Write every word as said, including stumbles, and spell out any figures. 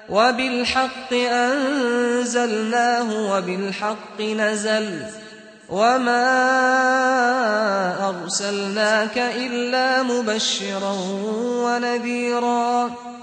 وبالحق أنزلناه وبالحق نزل وما أرسلناك إلا مبشرا ونذيرا